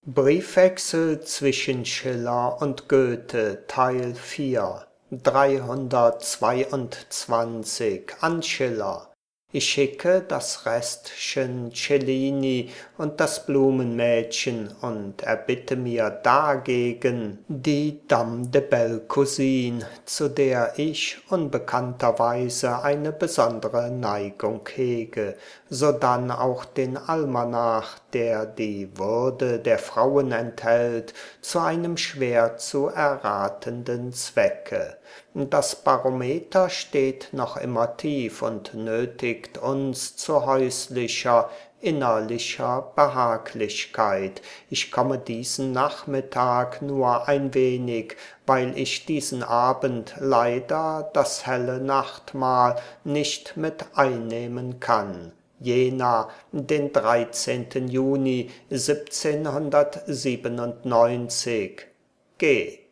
Briefwechsel zwischen Schiller und Goethe Teil 4 322 an Schiller. Ich schicke das Restchen Cellini und das Blumenmädchen und erbitte mir dagegen die Dame de Belle Cousine, zu der ich unbekannterweise eine besondere Neigung hege, sodann auch den Almanach, der die Würde der Frauen enthält, zu einem schwer zu erratenden Zwecke. Das Barometer steht noch immer tief und nötigt uns zu häuslicher, innerlicher Behaglichkeit. Ich komme diesen Nachmittag nur ein wenig, weil ich diesen Abend leider das helle Nachtmahl nicht mit einnehmen kann. Jena, den 13. Juni 1797. G.